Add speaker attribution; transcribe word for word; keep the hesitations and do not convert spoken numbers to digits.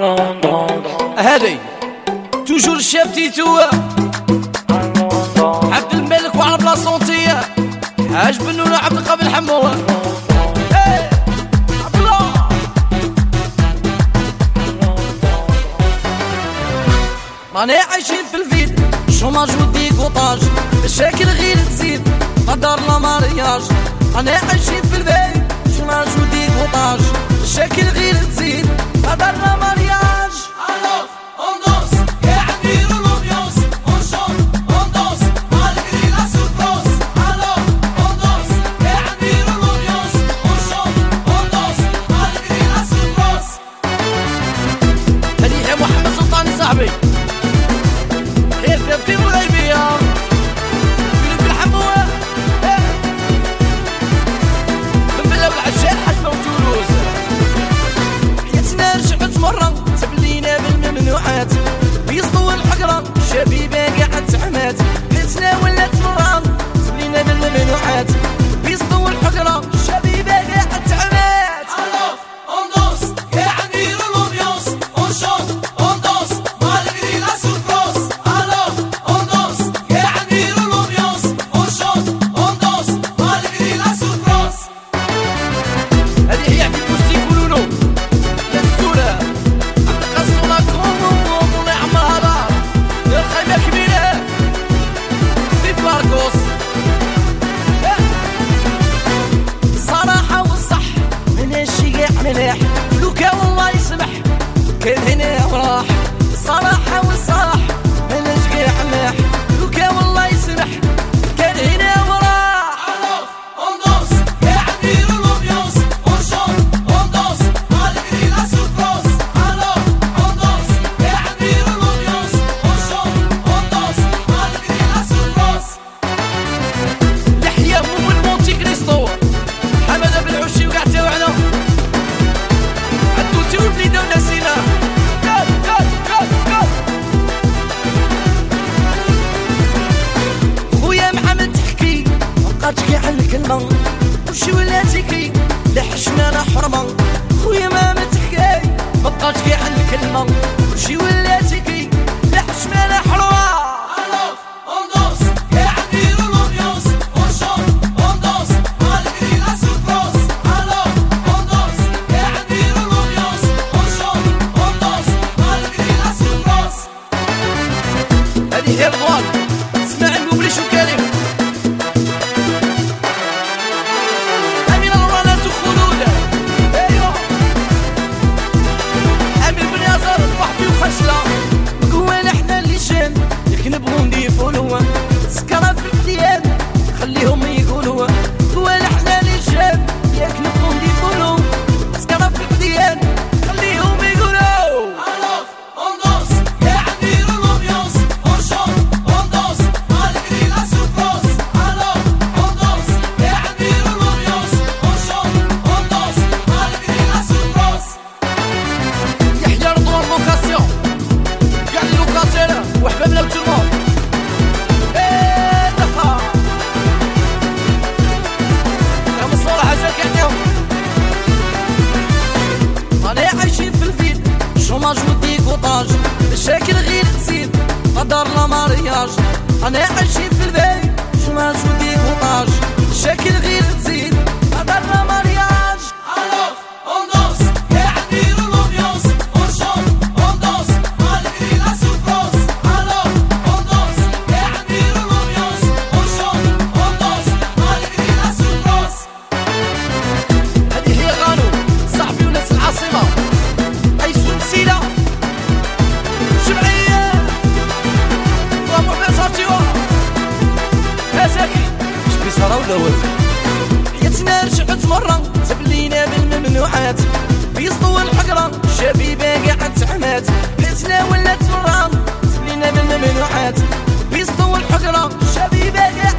Speaker 1: هادي توجور الشاب تيتو عبد الملك وعلى بلاصونتي حاج بنونا عبد القابل حمو. راني عايشين في الفيل شوماج وديكوطاج مشاكل غير تزيد قدر لا مارياج. راني عايشين في الفيل شوماج وديكوطاج مشاكل غير تزيد قدر لا مارياج. صاحبي خير في مغيبية في الحموة من بلاد العشان حسبة وتولوز حياتنا رجعت مرة تبلينا بالممنوعات بيصطوى الحقرة شبيبة قاعد تعمات. حياتنا ولات مرة تبلينا بالممنوعات بيصطوى الحقرة شبيبة قاعد تعمات. مليح لوكا والله يسمح كان هنا وراح الصراحة والصراح انا شقيح مليح لوكا والله يسمح كان هنا وراح. اندوس قاعد ندير الامبيونس ونشوط اندوس مالكري لا سوفروس. الو اندوس قاعد ندير الامبيونس ونشوط اندوس مالكري لا سوفروس. يحيى مو من مونتي كريستو حمد بالعشي وقاع توعنا ولينا ونسينا كات كات كات كات. خويا محمد تحكي مبقات تحكي على الكلمة وشي ولا تحكي لحشنا لا حرمة. خويا محمد تحكي مبقات تحكي على الكلمة وشي ولا تحكي لحشنا لا حرمة. هذه هي الغوال اسمع المبلش وكريم أمين الورانات وخلودة. ايوه أمين بن ياسر وحدي وخشلة قوة نحنا اللي شان ياك نبغو نضيفو لوا سكرة في الديان خليهم يقولوا قوة نحنا اللي شان ياك نبغو نضيفو لوا سكرة في الديان خليهم يقولوا. وحبابنا وتلمون ايه دفا يا مصورة حاجة كعناهم. راني عايشين في الفيل شوماج وديكوطاج مشاكل غير تزيد قدر لا مارياج. راني عايشين في الفيل شوماج وديكوطاج مشاكل غير تزيد قدر لا مارياج. حياتنا رجعت مرة تبلينا بالممنوعات بيصطوى الحقرة شبيبة قاعد تعمات. حياتنا ولات مرة تبلينا بالممنوعات بيصطوى الحقرة شبيبة قاعد